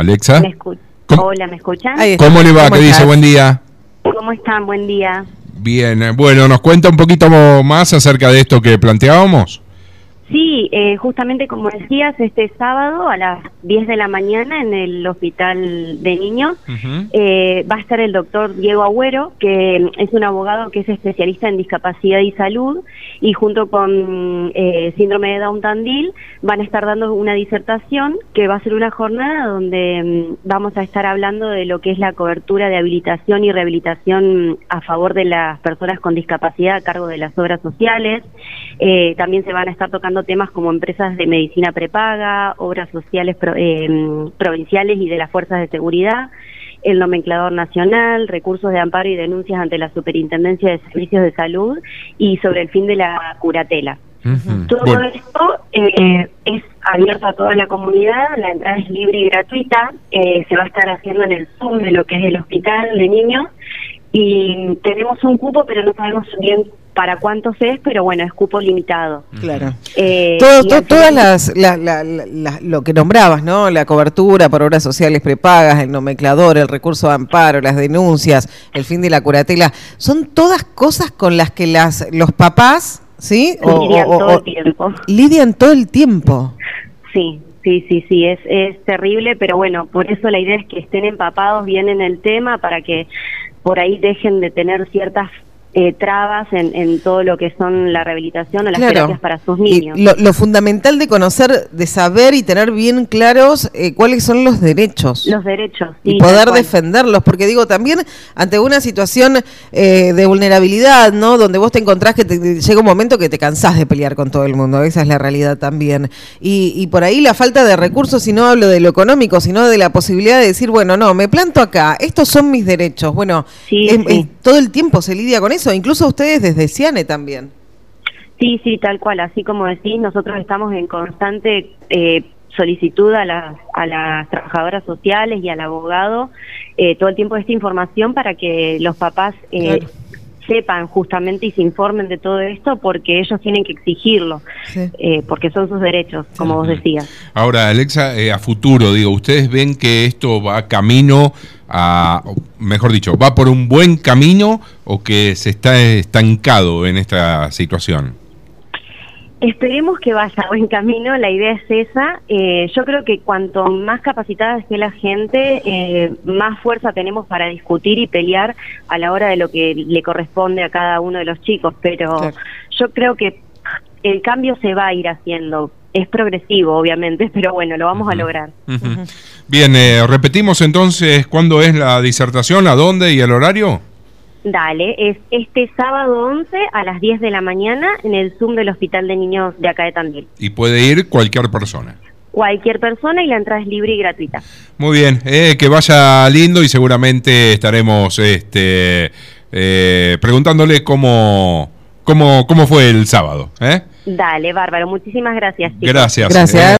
Alexa. Hola, ¿me escuchan? ¿Cómo le va? ¿Qué dice? Buen día. ¿Cómo están? Buen día. Bien, bueno, ¿nos cuenta un poquito más acerca de esto que planteábamos? Sí, justamente como decías, este sábado a las 10 de la mañana en el Hospital de Niños va a estar el doctor Diego Agüero, que es un abogado que es especialista en discapacidad y salud, y junto con síndrome de Down-Tandil van a estar dando una disertación que va a ser una jornada donde vamos a estar hablando de lo que es la cobertura de habilitación y rehabilitación a favor de las personas con discapacidad a cargo de las obras sociales. También se van a estar tocando temas como empresas de medicina prepaga, obras sociales provinciales y de las fuerzas de seguridad, el nomenclador nacional, recursos de amparo y denuncias ante la Superintendencia de Servicios de Salud y sobre el fin de la curatela. Todo esto es abierto a toda la comunidad, la entrada es libre y gratuita, se va a estar haciendo en el Zoom de lo que es el Hospital de Niños y tenemos un cupo, pero no sabemos bien para cuántos es, pero bueno, es cupo limitado. Claro. Todas lo que nombrabas, ¿no? La cobertura por obras sociales prepagas, el nomenclador, el recurso de amparo, las denuncias, el fin de la curatela, son todas cosas con las que los papás, ¿sí? Lidian todo el tiempo. Lidian todo el tiempo. Sí, es terrible, pero bueno, por eso la idea es que estén empapados bien en el tema para que por ahí dejen de tener ciertas trabas en todo lo que son la rehabilitación o las terapias para sus niños. Y lo fundamental de conocer, de saber y tener bien claros cuáles son los derechos. Los derechos, sí. Y poder defenderlos, porque digo, también ante una situación de vulnerabilidad, ¿no? Donde vos te encontrás que llega un momento que te cansás de pelear con todo el mundo, esa es la realidad también. Y por ahí la falta de recursos, y no hablo de lo económico, sino de la posibilidad de decir, bueno, no, me planto acá, estos son mis derechos. Bueno, todo el tiempo se lidia con eso. Incluso ustedes desde CIANE también. Sí, tal cual, así como decís, nosotros estamos en constante solicitud a las trabajadoras sociales y al abogado todo el tiempo esta información para que los papás sepan justamente y se informen de todo esto, porque ellos tienen que exigirlo, porque son sus derechos, como vos decías. Ahora, Alexa, a futuro, digo, ¿ustedes ven que esto va camino mejor dicho, va por un buen camino o que se está estancado en esta situación? Esperemos que vaya a buen camino, la idea es esa. Yo creo que cuanto más capacitada esté la gente, más fuerza tenemos para discutir y pelear a la hora de lo que le corresponde a cada uno de los chicos, pero yo creo que el cambio se va a ir haciendo. Es progresivo, obviamente, pero bueno, lo vamos a lograr. Bien, repetimos entonces cuándo es la disertación, a dónde y el horario. Dale, es este sábado 11 a las 10 de la mañana en el Zoom del Hospital de Niños de acá de Tandil. Y puede ir cualquier persona. Cualquier persona y la entrada es libre y gratuita. Muy bien, que vaya lindo y seguramente estaremos preguntándole cómo fue el sábado. Dale, bárbaro, muchísimas gracias, chicos. Gracias.